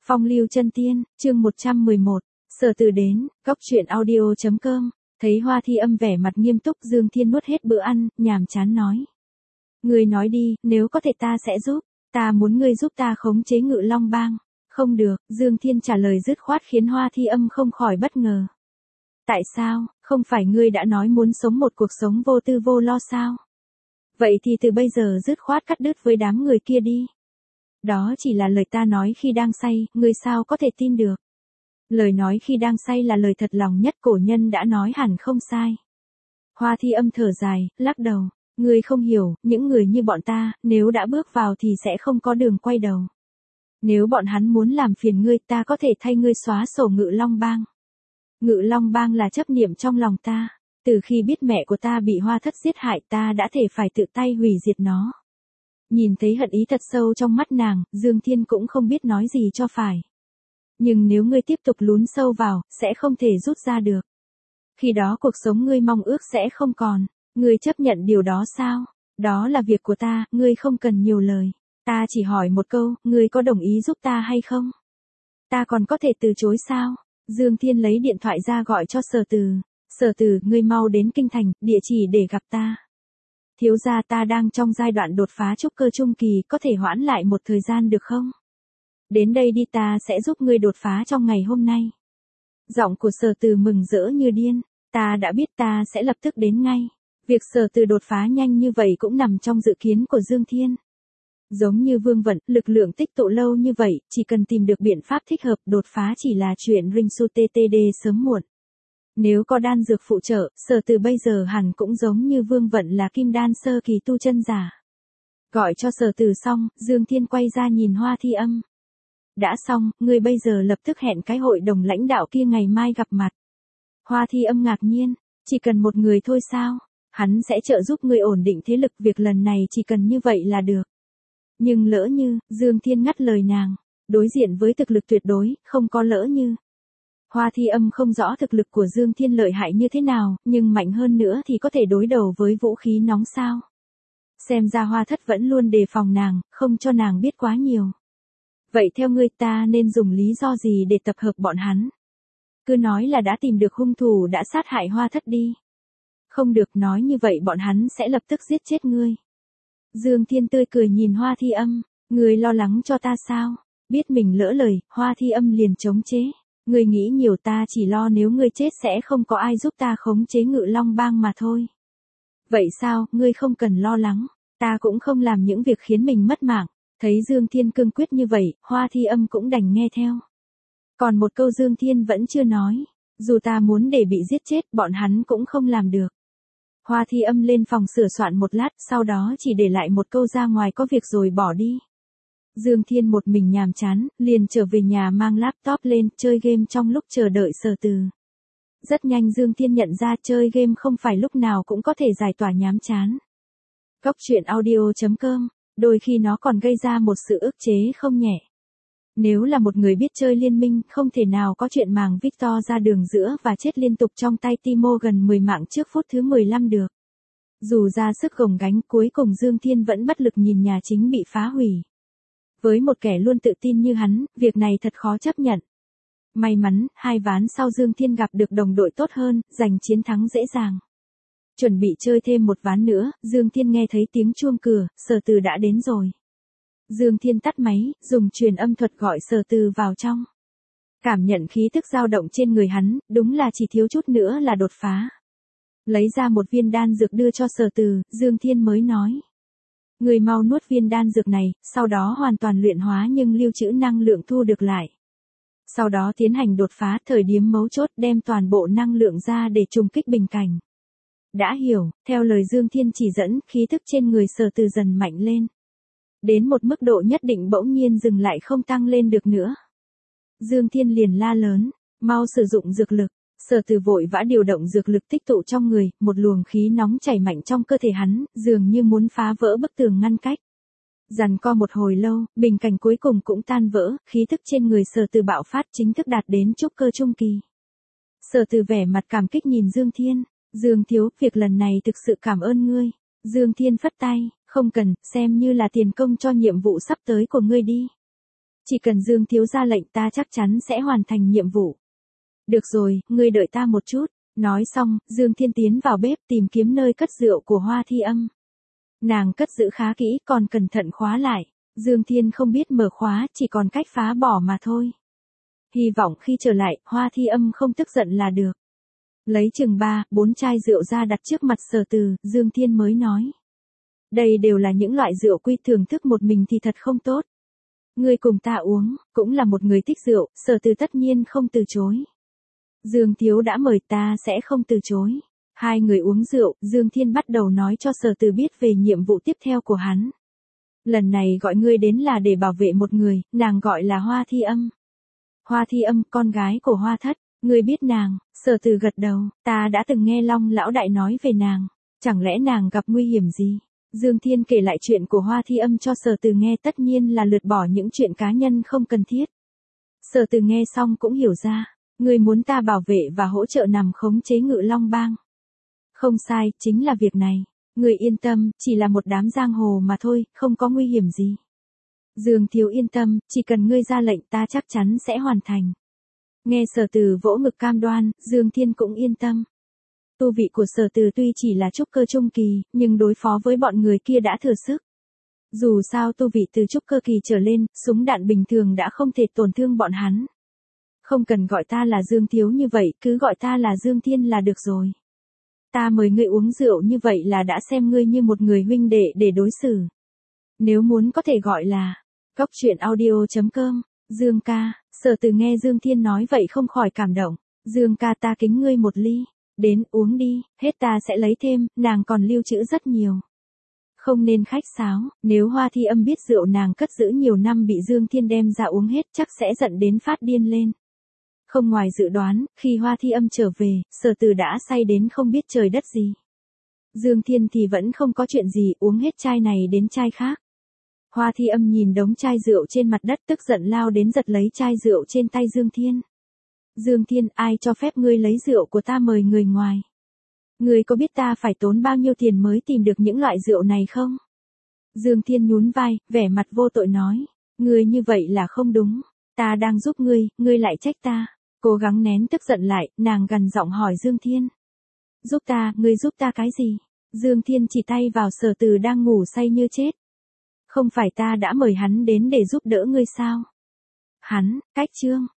Phong lưu chân tiên, chương 111, Sở Từ đến, góc truyện audio.com, thấy Hoa Thi Âm vẻ mặt nghiêm túc, Dương Thiên nuốt hết bữa ăn, nhàm chán nói. Ngươi nói đi, nếu có thể ta sẽ giúp, ta muốn ngươi giúp ta khống chế Ngự Long Bang. Không được, Dương Thiên trả lời dứt khoát khiến Hoa Thi Âm không khỏi bất ngờ. Tại sao, không phải ngươi đã nói muốn sống một cuộc sống vô tư vô lo sao? Vậy thì từ bây giờ dứt khoát cắt đứt với đám người kia đi. Đó chỉ là lời ta nói khi đang say, ngươi sao có thể tin được. Lời nói khi đang say là lời thật lòng nhất, cổ nhân đã nói hẳn không sai. Hoa Thi Âm thở dài, lắc đầu, ngươi không hiểu, những người như bọn ta, nếu đã bước vào thì sẽ không có đường quay đầu. Nếu bọn hắn muốn làm phiền ngươi, ta có thể thay ngươi xóa sổ Ngự Long Bang. Ngự Long Bang là chấp niệm trong lòng ta, từ khi biết mẹ của ta bị Hoa Thất giết hại, ta đã thể phải tự tay hủy diệt nó. Nhìn thấy hận ý thật sâu trong mắt nàng, Dương Thiên cũng không biết nói gì cho phải. Nhưng nếu ngươi tiếp tục lún sâu vào, sẽ không thể rút ra được. Khi đó cuộc sống ngươi mong ước sẽ không còn. Ngươi chấp nhận điều đó sao? Đó là việc của ta, ngươi không cần nhiều lời. Ta chỉ hỏi một câu, ngươi có đồng ý giúp ta hay không? Ta còn có thể từ chối sao? Dương Thiên lấy điện thoại ra gọi cho Sở Từ. Sở Từ, ngươi mau đến Kinh Thành, địa chỉ để gặp ta. Thiếu gia, ta đang trong giai đoạn đột phá trúc cơ trung kỳ, có thể hoãn lại một thời gian được không? Đến đây đi, ta sẽ giúp ngươi đột phá trong ngày hôm nay. Giọng của Sở Từ mừng rỡ như điên. Ta đã biết, ta sẽ lập tức đến ngay. Việc Sở Từ đột phá nhanh như vậy cũng nằm trong dự kiến của Dương Thiên. Giống như Vương Vận, lực lượng tích tụ lâu như vậy, chỉ cần tìm được biện pháp thích hợp, đột phá chỉ là chuyện Ring Su TTD sớm muộn. Nếu có đan dược phụ trợ, Sở Từ bây giờ hẳn cũng giống như Vương Vận là kim đan sơ kỳ tu chân giả. Gọi cho Sở Từ xong, Dương Thiên quay ra nhìn Hoa Thi Âm. Đã xong, ngươi bây giờ lập tức hẹn cái hội đồng lãnh đạo kia ngày mai gặp mặt. Hoa Thi Âm ngạc nhiên, chỉ cần một người thôi sao? Hắn sẽ trợ giúp ngươi ổn định thế lực, việc lần này chỉ cần như vậy là được. Nhưng lỡ như, Dương Thiên ngắt lời nàng, đối diện với thực lực tuyệt đối, không có lỡ như. Hoa Thi Âm không rõ thực lực của Dương Thiên lợi hại như thế nào, nhưng mạnh hơn nữa thì có thể đối đầu với vũ khí nóng sao. Xem ra Hoa Thất vẫn luôn đề phòng nàng, không cho nàng biết quá nhiều. Vậy theo ngươi, ta nên dùng lý do gì để tập hợp bọn hắn? Cứ nói là đã tìm được hung thủ đã sát hại Hoa Thất đi. Không được, nói như vậy bọn hắn sẽ lập tức giết chết ngươi. Dương Thiên tươi cười nhìn Hoa Thi Âm, ngươi lo lắng cho ta sao? Biết mình lỡ lời, Hoa Thi Âm liền chống chế. Ngươi nghĩ nhiều, ta chỉ lo nếu ngươi chết sẽ không có ai giúp ta khống chế Ngự Long Bang mà thôi. Vậy sao, ngươi không cần lo lắng, ta cũng không làm những việc khiến mình mất mạng. Thấy Dương Thiên cương quyết như vậy, Hoa Thi Âm cũng đành nghe theo. Còn một câu Dương Thiên vẫn chưa nói, dù ta muốn để bị giết chết, bọn hắn cũng không làm được. Hoa Thi Âm lên phòng sửa soạn một lát, sau đó chỉ để lại một câu ra ngoài có việc rồi bỏ đi. Dương Thiên một mình nhàm chán, liền trở về nhà mang laptop lên, chơi game trong lúc chờ đợi Sở Từ. Rất nhanh Dương Thiên nhận ra chơi game không phải lúc nào cũng có thể giải tỏa nhàm chán. Góc truyện audio.com, đôi khi nó còn gây ra một sự ức chế không nhẹ. Nếu là một người biết chơi liên minh, không thể nào có chuyện màng Victor ra đường giữa và chết liên tục trong tay Timo gần 10 mạng trước phút thứ 15 được. Dù ra sức gồng gánh, cuối cùng Dương Thiên vẫn bất lực nhìn nhà chính bị phá hủy. Với một kẻ luôn tự tin như hắn, việc này thật khó chấp nhận. May mắn, 2 ván sau Dương Thiên gặp được đồng đội tốt hơn, giành chiến thắng dễ dàng. Chuẩn bị chơi thêm một ván nữa, Dương Thiên nghe thấy tiếng chuông cửa, Sở Từ đã đến rồi. Dương Thiên tắt máy, dùng truyền âm thuật gọi Sở Từ vào trong. Cảm nhận khí tức dao động trên người hắn, đúng là chỉ thiếu chút nữa là đột phá. Lấy ra một viên đan dược đưa cho Sở Từ, Dương Thiên mới nói. Người mau nuốt viên đan dược này, sau đó hoàn toàn luyện hóa nhưng lưu trữ năng lượng thu được lại. Sau đó tiến hành đột phá, thời điểm mấu chốt đem toàn bộ năng lượng ra để trùng kích bình cảnh. Đã hiểu, theo lời Dương Thiên chỉ dẫn, khí thức trên người Sở Từ dần mạnh lên. Đến một mức độ nhất định bỗng nhiên dừng lại không tăng lên được nữa. Dương Thiên liền la lớn, mau sử dụng dược lực. Sở Từ vội vã điều động dược lực tích tụ trong người, một luồng khí nóng chảy mạnh trong cơ thể hắn, dường như muốn phá vỡ bức tường ngăn cách. Giằng co một hồi lâu, bình cảnh cuối cùng cũng tan vỡ, khí thức trên người Sở Từ bạo phát, chính thức đạt đến trúc cơ trung kỳ. Sở Từ vẻ mặt cảm kích nhìn Dương Thiên, Dương thiếu, việc lần này thực sự cảm ơn ngươi. Dương Thiên phất tay, không cần, xem như là tiền công cho nhiệm vụ sắp tới của ngươi đi. Chỉ cần Dương thiếu ra lệnh ta chắc chắn sẽ hoàn thành nhiệm vụ. Được rồi, ngươi đợi ta một chút. Nói xong, Dương Thiên tiến vào bếp tìm kiếm nơi cất rượu của Hoa Thi Âm. Nàng cất giữ khá kỹ còn cẩn thận khóa lại. Dương Thiên không biết mở khóa, chỉ còn cách phá bỏ mà thôi. Hy vọng khi trở lại, Hoa Thi Âm không tức giận là được. Lấy chừng 3-4 chai rượu ra đặt trước mặt Sở Từ, Dương Thiên mới nói. Đây đều là những loại rượu quy, thưởng thức một mình thì thật không tốt. Ngươi cùng ta uống, cũng là một người thích rượu, Sở Từ tất nhiên không từ chối. Dương thiếu đã mời ta sẽ không từ chối. Hai người uống rượu, Dương Thiên bắt đầu nói cho Sở Từ biết về nhiệm vụ tiếp theo của hắn. Lần này gọi ngươi đến là để bảo vệ một người, nàng gọi là Hoa Thi Âm. Hoa Thi Âm, con gái của Hoa Thất, ngươi biết nàng? Sở Từ gật đầu, ta đã từng nghe Long lão đại nói về nàng, chẳng lẽ nàng gặp nguy hiểm gì? Dương Thiên kể lại chuyện của Hoa Thi Âm cho Sở Từ nghe, tất nhiên là lược bỏ những chuyện cá nhân không cần thiết. Sở Từ nghe xong cũng hiểu ra, ngươi muốn ta bảo vệ và hỗ trợ nằm khống chế Ngự Long bang. Không sai, chính là việc này. Ngươi yên tâm, chỉ là một đám giang hồ mà thôi, không có nguy hiểm gì. Dương thiếu yên tâm, chỉ cần ngươi ra lệnh ta chắc chắn sẽ hoàn thành. Nghe Sở Từ vỗ ngực cam đoan, Dương Thiên cũng yên tâm. Tu vị của Sở Từ tuy chỉ là trúc cơ trung kỳ, nhưng đối phó với bọn người kia đã thừa sức. Dù sao tu vị từ trúc cơ kỳ trở lên, súng đạn bình thường đã không thể tổn thương bọn hắn. Không cần gọi ta là Dương thiếu như vậy, cứ gọi ta là Dương Thiên là được rồi. Ta mời ngươi uống rượu như vậy là đã xem ngươi như một người huynh đệ để đối xử. Nếu muốn có thể gọi là goctruyện.audio.com. Dương ca. Sở Từ nghe Dương Thiên nói vậy không khỏi cảm động. Dương ca, ta kính ngươi một ly. Đến uống đi, hết ta sẽ lấy thêm, nàng còn lưu trữ rất nhiều. Không nên khách sáo, nếu Hoa Thi Âm biết rượu nàng cất giữ nhiều năm bị Dương Thiên đem ra uống hết chắc sẽ giận đến phát điên lên. Không ngoài dự đoán, khi Hoa Thi Âm trở về, Sở Từ đã say đến không biết trời đất gì. Dương Thiên thì vẫn không có chuyện gì, uống hết chai này đến chai khác. Hoa Thi Âm nhìn đống chai rượu trên mặt đất tức giận lao đến giật lấy chai rượu trên tay Dương Thiên. Dương Thiên, ai cho phép ngươi lấy rượu của ta mời người ngoài? Ngươi có biết ta phải tốn bao nhiêu tiền mới tìm được những loại rượu này không? Dương Thiên nhún vai, vẻ mặt vô tội nói. Ngươi như vậy là không đúng. Ta đang giúp ngươi lại trách ta. Cố gắng nén tức giận lại, nàng gằn giọng hỏi Dương Thiên. Giúp ta, ngươi giúp ta cái gì? Dương Thiên chỉ tay vào Sở Từ đang ngủ say như chết. Không phải ta đã mời hắn đến để giúp đỡ ngươi sao? Hắn, cách chương.